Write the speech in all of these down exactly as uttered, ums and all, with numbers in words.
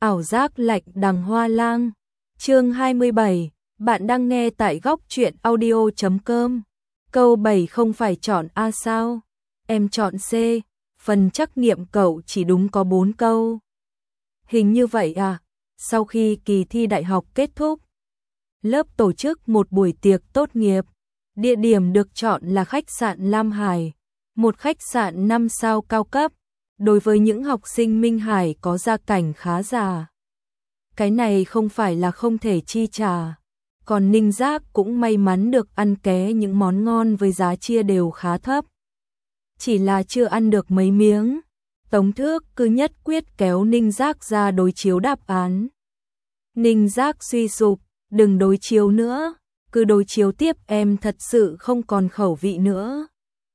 Ảo giác lạnh đằng hoa lang. Chương hai mươi bảy, bạn đang nghe tại góc truyện audio chấm com. Câu bảy không phải chọn A sao? Em chọn C, phần trắc nghiệm cậu chỉ đúng có bốn câu. Hình như vậy à? Sau khi kỳ thi đại học kết thúc, lớp tổ chức một buổi tiệc tốt nghiệp. Địa điểm được chọn là khách sạn Lam Hải, một khách sạn năm sao cao cấp. Đối với những học sinh Minh Hải có gia cảnh khá giả, cái này không phải là không thể chi trả. Còn Ninh Giác cũng may mắn được ăn ké những món ngon với giá chia đều khá thấp. Chỉ là chưa ăn được mấy miếng, Tống Thước cứ nhất quyết kéo Ninh Giác ra đối chiếu đáp án. Ninh Giác suy sụp, đừng đối chiếu nữa, cứ đối chiếu tiếp, em thật sự không còn khẩu vị nữa.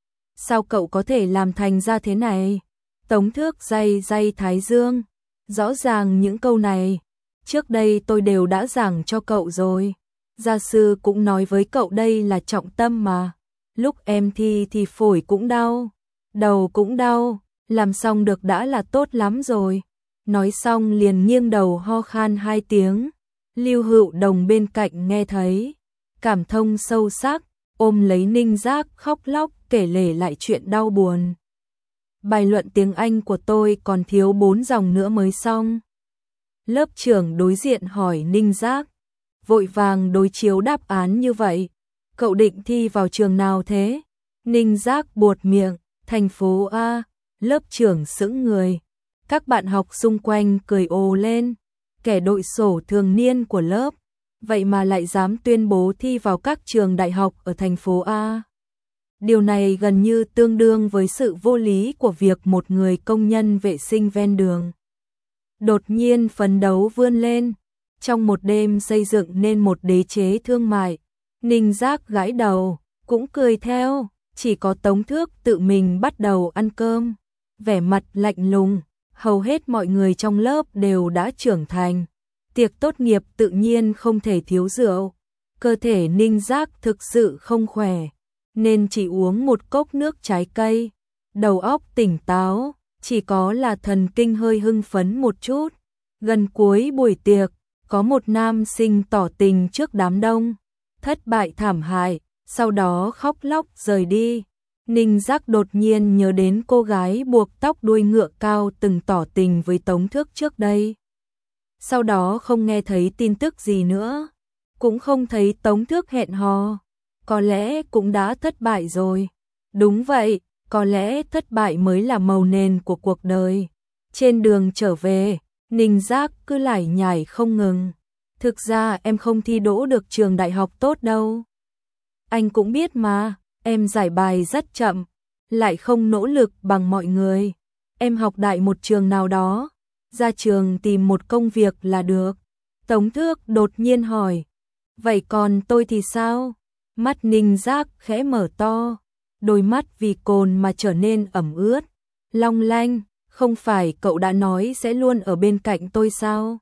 Sao cậu có thể làm thành ra thế này? Tống Thước day day thái dương, rõ ràng những câu này trước đây tôi đều đã giảng cho cậu rồi. Gia sư cũng nói với cậu đây là trọng tâm mà. Lúc em thi thì phổi cũng đau, đầu cũng đau, làm xong được đã là tốt lắm rồi. Nói xong liền nghiêng đầu ho khan hai tiếng. Lưu Hữu Đồng bên cạnh nghe thấy, cảm thông sâu sắc, ôm lấy Ninh Giác khóc lóc kể lể lại chuyện đau buồn. Bài luận tiếng Anh của tôi còn thiếu bốn dòng nữa mới xong. Lớp trưởng đối diện hỏi Ninh Giác, vội vàng đối chiếu đáp án như vậy, cậu định thi vào trường nào thế? Ninh Giác buột miệng, thành phố A. Lớp trưởng sững người, các bạn học xung quanh cười ồ lên. Kẻ đội sổ thường niên của lớp, vậy mà lại dám tuyên bố thi vào các trường đại học ở thành phố A. Điều này gần như tương đương với sự vô lý của việc một người công nhân vệ sinh ven đường đột nhiên phấn đấu vươn lên, trong một đêm xây dựng nên một đế chế thương mại. Ninh Giác gãi đầu, cũng cười theo, chỉ có Tống Thước tự mình bắt đầu ăn cơm, vẻ mặt lạnh lùng. Hầu hết mọi người trong lớp đều đã trưởng thành, tiệc tốt nghiệp tự nhiên không thể thiếu rượu. Cơ thể Ninh Giác thực sự không khỏe, nên chỉ uống một cốc nước trái cây. Đầu óc tỉnh táo, chỉ có là thần kinh hơi hưng phấn một chút. Gần cuối buổi tiệc, có một nam sinh tỏ tình trước đám đông, thất bại thảm hại, sau đó khóc lóc rời đi. Ninh Giác đột nhiên nhớ đến cô gái buộc tóc đuôi ngựa cao từng tỏ tình với Tống Thước trước đây. Sau đó không nghe thấy tin tức gì nữa, cũng không thấy Tống Thước hẹn hò, có lẽ cũng đã thất bại rồi. Đúng vậy, có lẽ thất bại mới là màu nền của cuộc đời. Trên đường trở về, Ninh Giác cứ lải nhải không ngừng. Thực ra em không thi đỗ được trường đại học tốt đâu. Anh cũng biết mà. Em giải bài rất chậm, lại không nỗ lực bằng mọi người. Em học đại một trường nào đó, ra trường tìm một công việc là được. Tống Thước đột nhiên hỏi, vậy còn tôi thì sao? Mắt Ninh Giác khẽ mở to, đôi mắt vì cồn mà trở nên ẩm ướt, long lanh. Không phải cậu đã nói sẽ luôn ở bên cạnh tôi sao?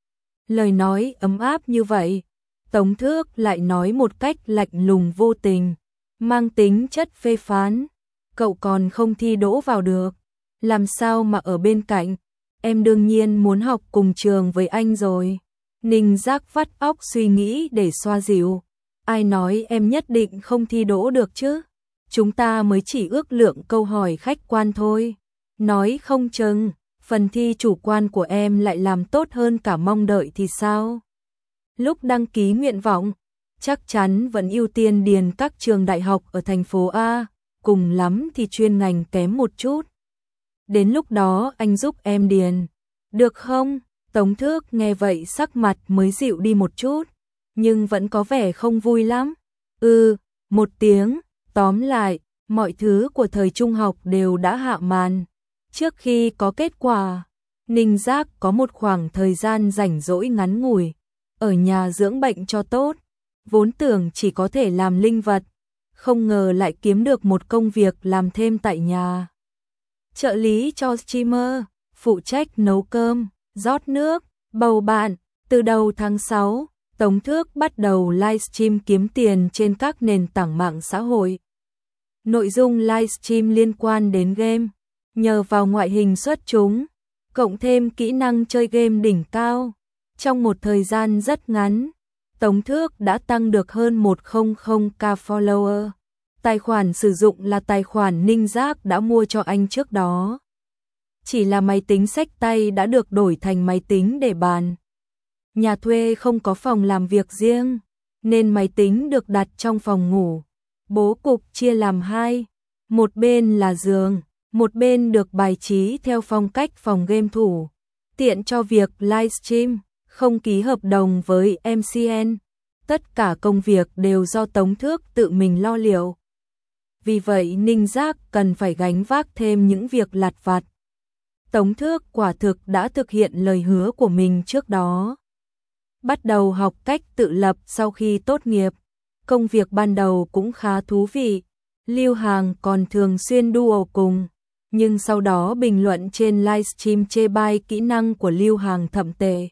Lời nói ấm áp như vậy, Tống Thước lại nói một cách lạnh lùng vô tình, mang tính chất phê phán. Cậu còn không thi đỗ vào được, làm sao mà ở bên cạnh? Em đương nhiên muốn học cùng trường với anh rồi. Ninh Giác vắt óc suy nghĩ để xoa dịu. Ai nói em nhất định không thi đỗ được chứ? Chúng ta mới chỉ ước lượng câu hỏi khách quan thôi. Nói không chừng, phần thi chủ quan của em lại làm tốt hơn cả mong đợi thì sao? Lúc đăng ký nguyện vọng, chắc chắn vẫn ưu tiên điền các trường đại học ở thành phố A, cùng lắm thì chuyên ngành kém một chút. Đến lúc đó anh giúp em điền, được không? Tống Thước nghe vậy sắc mặt mới dịu đi một chút, nhưng vẫn có vẻ không vui lắm. Ừ, một tiếng, tóm lại, mọi thứ của thời trung học đều đã hạ màn. Trước khi có kết quả, Ninh Giác có một khoảng thời gian rảnh rỗi ngắn ngủi, ở nhà dưỡng bệnh cho tốt. Vốn tưởng chỉ có thể làm linh vật, không ngờ lại kiếm được một công việc làm thêm tại nhà. Trợ lý cho streamer, phụ trách nấu cơm, rót nước, bầu bạn. Từ đầu tháng sáu, Tống Thước bắt đầu livestream kiếm tiền trên các nền tảng mạng xã hội. Nội dung livestream liên quan đến game, nhờ vào ngoại hình xuất chúng, cộng thêm kỹ năng chơi game đỉnh cao. Trong một thời gian rất ngắn, Tống Thước đã tăng được hơn một trăm k follower. Tài khoản sử dụng là tài khoản Ninh Giác đã mua cho anh trước đó. Chỉ là máy tính xách tay đã được đổi thành máy tính để bàn. Nhà thuê không có phòng làm việc riêng, nên máy tính được đặt trong phòng ngủ. Bố cục chia làm hai, một bên là giường, một bên được bài trí theo phong cách phòng game thủ, tiện cho việc livestream, không ký hợp đồng với em xê en. Tất cả công việc đều do Tống Thước tự mình lo liệu. Vì vậy Ninh Giác cần phải gánh vác thêm những việc lặt vặt. Tống Thước quả thực đã thực hiện lời hứa của mình trước đó. Bắt đầu học cách tự lập sau khi tốt nghiệp. Công việc ban đầu cũng khá thú vị. Lưu Hàng còn thường xuyên duo cùng. Nhưng sau đó bình luận trên livestream chê bai kỹ năng của Lưu Hàng thậm tệ.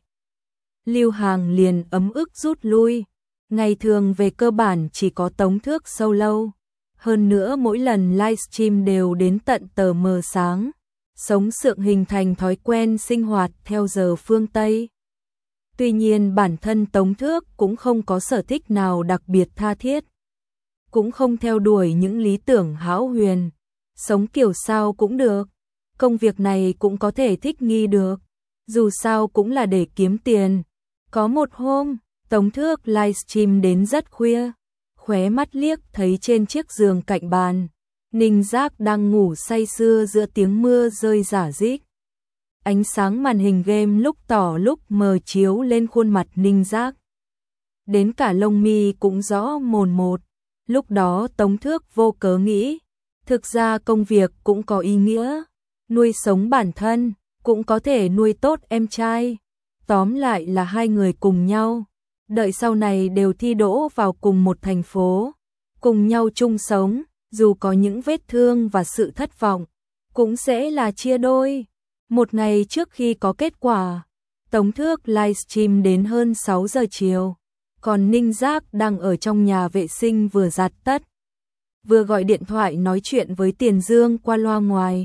Lưu Hàng liền ấm ức rút lui. Ngày thường về cơ bản chỉ có Tống Thước solo. Hơn nữa mỗi lần livestream đều đến tận tờ mờ sáng. Sống sượng hình thành thói quen sinh hoạt theo giờ phương Tây. Tuy nhiên bản thân Tống Thước cũng không có sở thích nào đặc biệt tha thiết. Cũng không theo đuổi những lý tưởng hão huyền. Sống kiểu sao cũng được. Công việc này cũng có thể thích nghi được. Dù sao cũng là để kiếm tiền. Có một hôm, Tống Thước livestream đến rất khuya. Khóe mắt liếc thấy trên chiếc giường cạnh bàn, Ninh Giác đang ngủ say sưa giữa tiếng mưa rơi rả rích. Ánh sáng màn hình game lúc tỏ lúc mờ chiếu lên khuôn mặt Ninh Giác. Đến cả lông mi cũng rõ mồn một. Lúc đó Tống Thước vô cớ nghĩ, thực ra công việc cũng có ý nghĩa, nuôi sống bản thân, cũng có thể nuôi tốt em trai. Tóm lại là hai người cùng nhau, đợi sau này đều thi đỗ vào cùng một thành phố, cùng nhau chung sống, dù có những vết thương và sự thất vọng, cũng sẽ là chia đôi. Một ngày trước khi có kết quả, Tống Thước livestream đến hơn sáu giờ chiều, còn Ninh Giác đang ở trong nhà vệ sinh vừa giặt tất, vừa gọi điện thoại nói chuyện với Tiền Dương qua loa ngoài.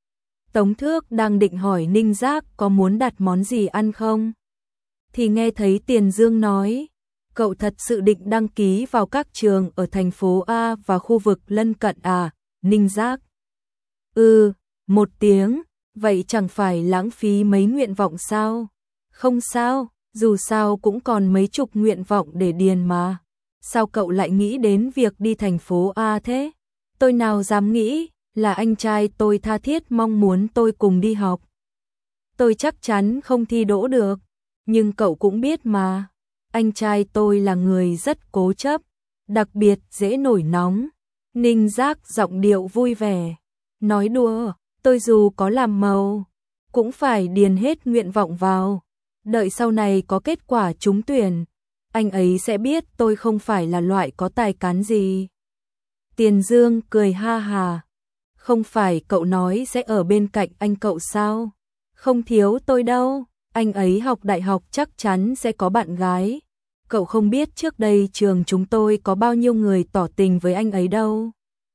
Tống Thước đang định hỏi Ninh Giác có muốn đặt món gì ăn không, thì nghe thấy Tiền Dương nói, cậu thật sự định đăng ký vào các trường ở thành phố A và khu vực lân cận à? Ninh Giác: Ừ, một tiếng, vậy chẳng phải lãng phí mấy nguyện vọng sao? Không sao, dù sao cũng còn mấy chục nguyện vọng để điền mà. Sao cậu lại nghĩ đến việc đi thành phố A thế? Tôi nào dám nghĩ, là anh trai tôi tha thiết mong muốn tôi cùng đi học. Tôi chắc chắn không thi đỗ được, nhưng cậu cũng biết mà, anh trai tôi là người rất cố chấp, đặc biệt dễ nổi nóng. Ninh Giác giọng điệu vui vẻ, nói đùa, tôi dù có làm màu, cũng phải điền hết nguyện vọng vào, đợi sau này có kết quả trúng tuyển, anh ấy sẽ biết tôi không phải là loại có tài cán gì. Tiền Dương cười ha hà, không phải cậu nói sẽ ở bên cạnh anh cậu sao? Không thiếu tôi đâu, anh ấy học đại học chắc chắn sẽ có bạn gái. Cậu không biết trước đây trường chúng tôi có bao nhiêu người tỏ tình với anh ấy đâu.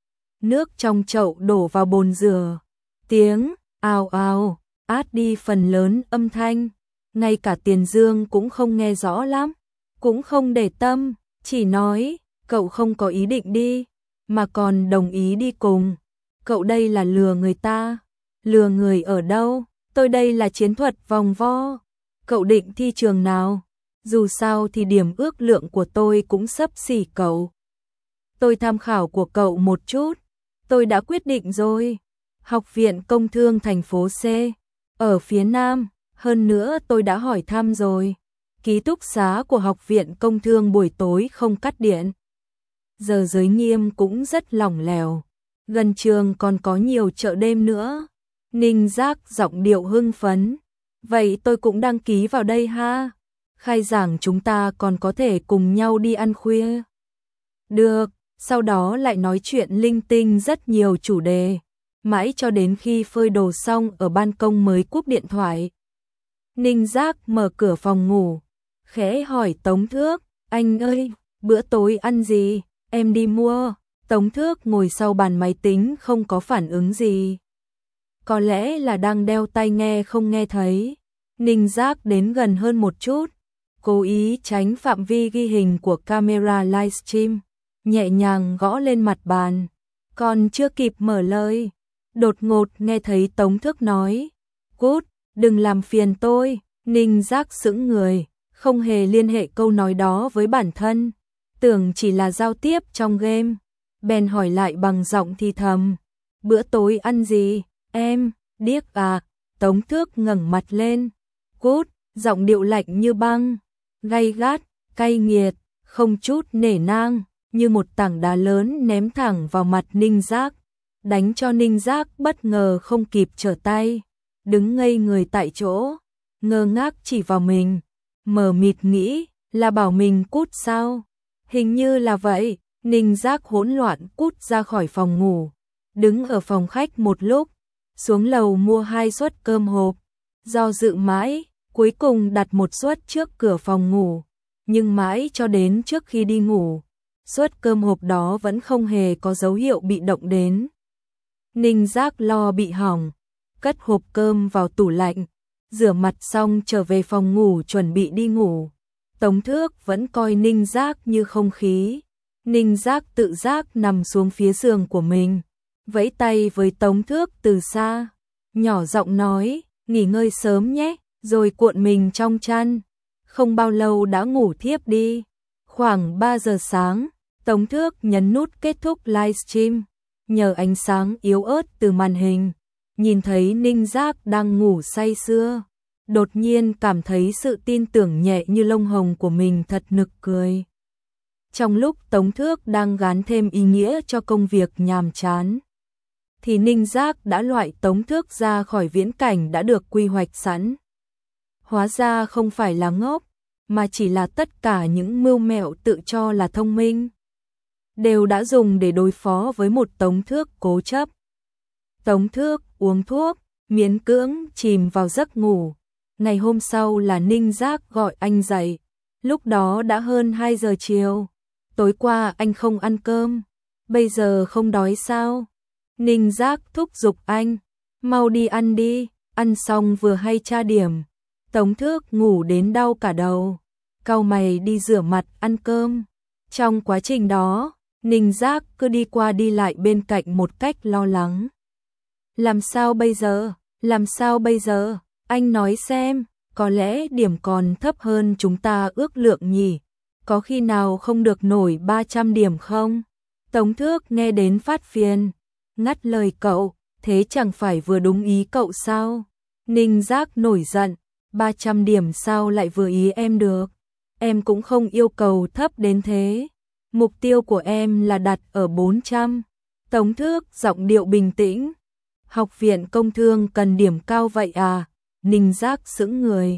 Nước trong chậu đổ vào bồn rửa, tiếng ào ào át đi phần lớn âm thanh, ngay cả Tiền Dương cũng không nghe rõ lắm, cũng không để tâm, chỉ nói, cậu không có ý định đi, mà còn đồng ý đi cùng. Cậu đây là lừa người ta. Lừa người ở đâu? Tôi đây là chiến thuật vòng vo. Cậu định thi trường nào? Dù sao thì điểm ước lượng của tôi cũng xấp xỉ cậu. Tôi tham khảo của cậu một chút. Tôi đã quyết định rồi. Học viện Công thương thành phố C, ở phía Nam. Hơn nữa tôi đã hỏi thăm rồi. Ký túc xá của Học viện Công thương buổi tối không cắt điện. Giờ giới nghiêm cũng rất lỏng lẻo. Gần trường còn có nhiều chợ đêm nữa. Ninh Giác giọng điệu hưng phấn. Vậy tôi cũng đăng ký vào đây ha. Khai giảng chúng ta còn có thể cùng nhau đi ăn khuya. Được, sau đó lại nói chuyện linh tinh rất nhiều chủ đề. Mãi cho đến khi phơi đồ xong ở ban công mới cúp điện thoại. Ninh Giác mở cửa phòng ngủ, khẽ hỏi Tống Thước, anh ơi, bữa tối ăn gì, em đi mua. Tống Thước ngồi sau bàn máy tính không có phản ứng gì. có lẽ là đang đeo tai nghe không nghe thấy. Ninh Giác đến gần hơn một chút, cố ý tránh phạm vi ghi hình của camera livestream, nhẹ nhàng gõ lên mặt bàn. Còn chưa kịp mở lời, đột ngột nghe thấy Tống Thước nói, cút, đừng làm phiền tôi. Ninh Giác sững người, không hề liên hệ câu nói đó với bản thân, tưởng chỉ là giao tiếp trong game. Bèn hỏi lại bằng giọng thì thầm, bữa tối ăn gì, em, điếc à? Tống Thước ngẩng mặt lên, cút, giọng điệu lạnh như băng, gay gắt, cay nghiệt, không chút nể nang, như một tảng đá lớn ném thẳng vào mặt Ninh Giác, đánh cho Ninh Giác bất ngờ không kịp trở tay, đứng ngây người tại chỗ, ngơ ngác chỉ vào mình, mờ mịt nghĩ, là bảo mình cút sao? Hình như là vậy. Ninh Giác hỗn loạn cút ra khỏi phòng ngủ, đứng ở phòng khách một lúc, xuống lầu mua hai suất cơm hộp, do dự mãi, cuối cùng đặt một suất trước cửa phòng ngủ, nhưng mãi cho đến trước khi đi ngủ, suất cơm hộp đó vẫn không hề có dấu hiệu bị động đến. Ninh Giác lo bị hỏng, cất hộp cơm vào tủ lạnh, rửa mặt xong trở về phòng ngủ chuẩn bị đi ngủ. Tống Thước vẫn coi Ninh Giác như không khí. Ninh Giác tự giác nằm xuống phía giường của mình, vẫy tay với Tống Thước từ xa, nhỏ giọng nói, nghỉ ngơi sớm nhé, rồi cuộn mình trong chăn. Không bao lâu đã ngủ thiếp đi. Khoảng ba giờ sáng, Tống Thước nhấn nút kết thúc livestream, nhờ ánh sáng yếu ớt từ màn hình, nhìn thấy Ninh Giác đang ngủ say sưa, đột nhiên cảm thấy sự tin tưởng nhẹ như lông hồng của mình thật nực cười. Trong lúc Tống Thước đang gán thêm ý nghĩa cho công việc nhàm chán, thì Ninh Giác đã loại Tống Thước ra khỏi viễn cảnh đã được quy hoạch sẵn. Hóa ra không phải là ngốc, mà chỉ là tất cả những mưu mẹo tự cho là thông minh, đều đã dùng để đối phó với một Tống Thước cố chấp. Tống Thước uống thuốc, miễn cưỡng chìm vào giấc ngủ. Ngày hôm sau là Ninh Giác gọi anh dậy, lúc đó đã hơn hai giờ chiều. Tối qua anh không ăn cơm, bây giờ không đói sao? Ninh Giác thúc giục anh, mau đi ăn đi, ăn xong vừa hay tra điểm. Tống Thước ngủ đến đau cả đầu, cau mày đi rửa mặt ăn cơm. Trong quá trình đó, Ninh Giác cứ đi qua đi lại bên cạnh một cách lo lắng. Làm sao bây giờ? Làm sao bây giờ? Anh nói xem, có lẽ điểm còn thấp hơn chúng ta ước lượng nhỉ? Có khi nào không được nổi ba trăm điểm không? Tống Thước nghe đến phát phiền, ngắt lời cậu, thế chẳng phải vừa đúng ý cậu sao? Ninh Giác nổi giận, ba trăm điểm sao lại vừa ý em được? Em cũng không yêu cầu thấp đến thế. Mục tiêu của em là đặt ở bốn trăm. Tống Thước giọng điệu bình tĩnh. Học viện công thương cần điểm cao vậy à? Ninh Giác sững người.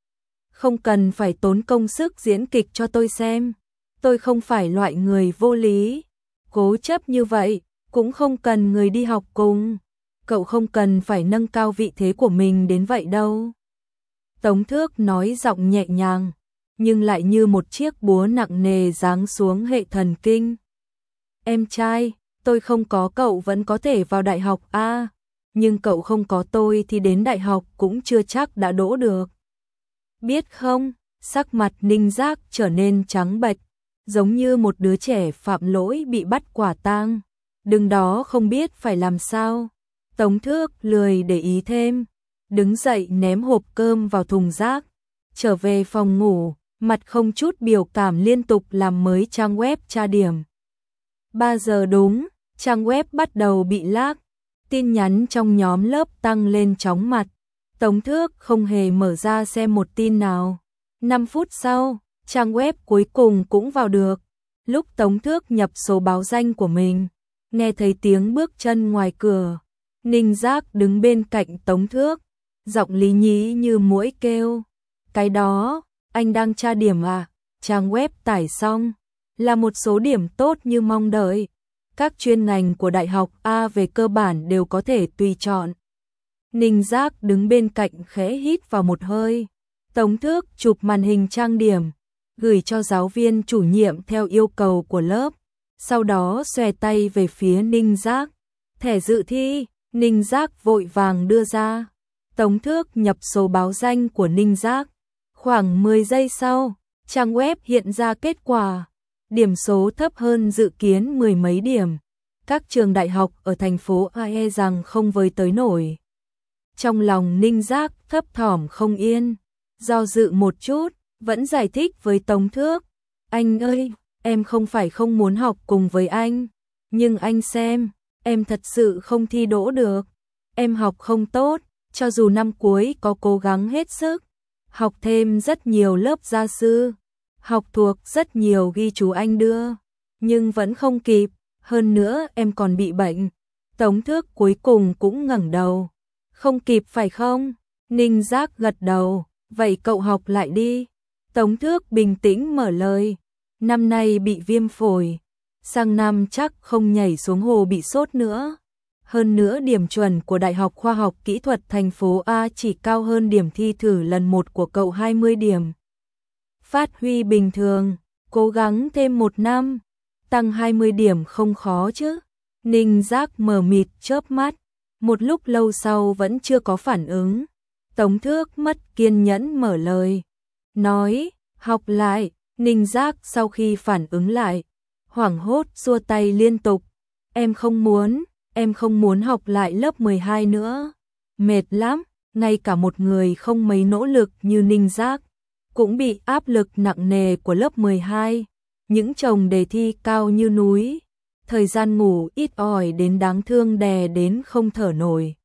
Không cần phải tốn công sức diễn kịch cho tôi xem. Tôi không phải loại người vô lý, cố chấp như vậy, cũng không cần người đi học cùng. Cậu không cần phải nâng cao vị thế của mình đến vậy đâu. Tống Thước nói giọng nhẹ nhàng, nhưng lại như một chiếc búa nặng nề giáng xuống hệ thần kinh. Em trai, tôi không có cậu vẫn có thể vào đại học a, nhưng cậu không có tôi thì đến đại học cũng chưa chắc đã đỗ được. Biết không, sắc mặt Ninh Giác trở nên trắng bệch, giống như một đứa trẻ phạm lỗi bị bắt quả tang. Đừng đó không biết phải làm sao. Tống Thước lười để ý thêm, đứng dậy ném hộp cơm vào thùng rác, trở về phòng ngủ, mặt không chút biểu cảm liên tục làm mới trang web tra điểm. ba giờ đúng, trang web bắt đầu bị lag, tin nhắn trong nhóm lớp tăng lên chóng mặt. Tống Thước không hề mở ra xem một tin nào. năm phút sau, trang web cuối cùng cũng vào được. Lúc Tống Thước nhập số báo danh của mình, nghe thấy tiếng bước chân ngoài cửa. Ninh Giác đứng bên cạnh Tống Thước, giọng lý nhí như muỗi kêu. Cái đó, anh đang tra điểm à? Trang web tải xong, là một số điểm tốt như mong đợi. Các chuyên ngành của đại học A về cơ bản đều có thể tùy chọn. Ninh Giác đứng bên cạnh khẽ hít vào một hơi. Tống Thước chụp màn hình trang điểm, gửi cho giáo viên chủ nhiệm theo yêu cầu của lớp. Sau đó xòe tay về phía Ninh Giác. Thẻ dự thi. Ninh Giác vội vàng đưa ra. Tống Thước nhập số báo danh của Ninh Giác. Khoảng mười giây sau, trang web hiện ra kết quả. Điểm số thấp hơn dự kiến mười mấy điểm. Các trường đại học ở thành phố a e rằng không với tới nổi. Trong lòng Ninh Giác thấp thỏm không yên. Do dự một chút, vẫn giải thích với Tống Thước. Anh ơi, em không phải không muốn học cùng với anh. Nhưng anh xem, em thật sự không thi đỗ được. Em học không tốt, cho dù năm cuối có cố gắng hết sức. Học thêm rất nhiều lớp gia sư. Học thuộc rất nhiều ghi chú anh đưa. Nhưng vẫn không kịp, hơn nữa em còn bị bệnh. Tống Thước cuối cùng cũng ngẩng đầu. Không kịp phải không? Ninh Giác gật đầu, vậy cậu học lại đi. Tống Thước bình tĩnh mở lời. Năm nay bị viêm phổi, sang năm chắc không nhảy xuống hồ bị sốt nữa. Hơn nữa điểm chuẩn của Đại học Khoa học Kỹ thuật thành phố A chỉ cao hơn điểm thi thử lần một của cậu hai mươi điểm. Phát huy bình thường, cố gắng thêm một năm, tăng hai mươi điểm không khó chứ. Ninh Giác mờ mịt chớp mắt, một lúc lâu sau vẫn chưa có phản ứng. Tống Thước mất kiên nhẫn mở lời, nói, học lại. Ninh Giác sau khi phản ứng lại, hoảng hốt xua tay liên tục. Em không muốn, em không muốn học lại lớp mười hai nữa. Mệt lắm, ngay cả một người không mấy nỗ lực như Ninh Giác cũng bị áp lực nặng nề của lớp mười hai. Những chồng đề thi cao như núi, thời gian ngủ ít ỏi đến đáng thương đè đến không thở nổi.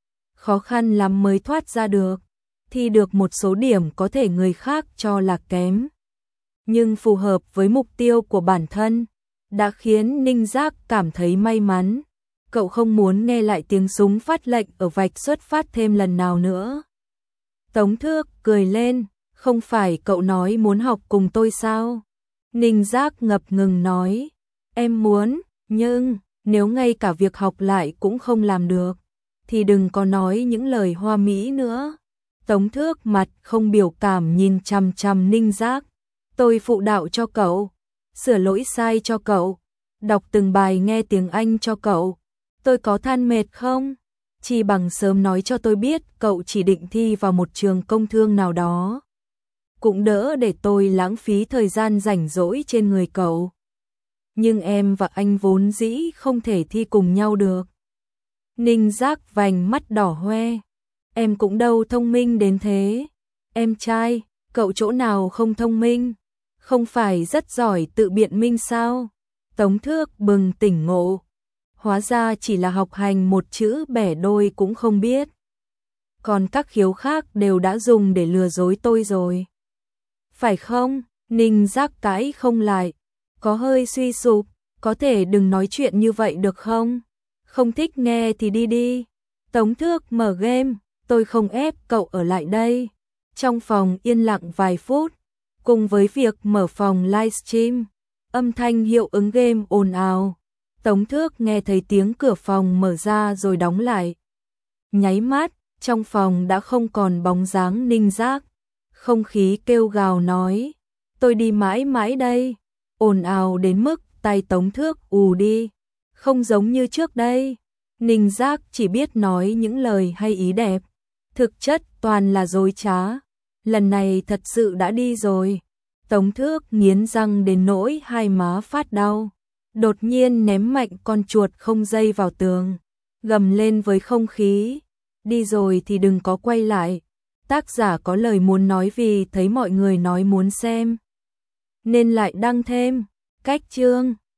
Khó khăn lắm mới thoát ra được, thi được một số điểm có thể người khác cho là kém. Nhưng phù hợp với mục tiêu của bản thân, đã khiến Ninh Giác cảm thấy may mắn. Cậu không muốn nghe lại tiếng súng phát lệnh ở vạch xuất phát thêm lần nào nữa. Tống Thước cười lên, không phải cậu nói muốn học cùng tôi sao? Ninh Giác ngập ngừng nói, em muốn, nhưng nếu ngay cả việc học lại cũng không làm được, thì đừng có nói những lời hoa mỹ nữa. Tống Thước mặt không biểu cảm nhìn chằm chằm Ninh Giác. Tôi phụ đạo cho cậu, sửa lỗi sai cho cậu, đọc từng bài nghe tiếng Anh cho cậu. Tôi có than mệt không? Chỉ bằng sớm nói cho tôi biết cậu chỉ định thi vào một trường công thương nào đó. Cũng đỡ để tôi lãng phí thời gian rảnh rỗi trên người cậu. Nhưng em và anh vốn dĩ không thể thi cùng nhau được. Ninh Giác vành mắt đỏ hoe. Em cũng đâu thông minh đến thế. Em trai, cậu chỗ nào không thông minh? Không phải rất giỏi tự biện minh sao? Tống Thước bừng tỉnh ngộ. Hóa ra chỉ là học hành một chữ bẻ đôi cũng không biết. Còn các khiếu khác đều đã dùng để lừa dối tôi rồi. Phải không? Ninh Giác cãi không lại. Có hơi suy sụp. Có thể đừng nói chuyện như vậy được không? Không thích nghe thì đi đi. Tống Thước mở game. Tôi không ép cậu ở lại đây. Trong phòng yên lặng vài phút. Cùng với việc mở phòng livestream, âm thanh hiệu ứng game ồn ào. Tống Thước nghe thấy tiếng cửa phòng mở ra rồi đóng lại. Nháy mắt, trong phòng đã không còn bóng dáng Ninh Giác. Không khí kêu gào nói, tôi đi mãi mãi đây. Ồn ào đến mức tay Tống Thước ù đi. Không giống như trước đây. Ninh Giác chỉ biết nói những lời hay ý đẹp. Thực chất toàn là dối trá. Lần này thật sự đã đi rồi. Tống Thước nghiến răng đến nỗi hai má phát đau. Đột nhiên ném mạnh con chuột không dây vào tường. Gầm lên với không khí. Đi rồi thì đừng có quay lại. Tác giả có lời muốn nói vì thấy mọi người nói muốn xem, nên lại đăng thêm. Cách chương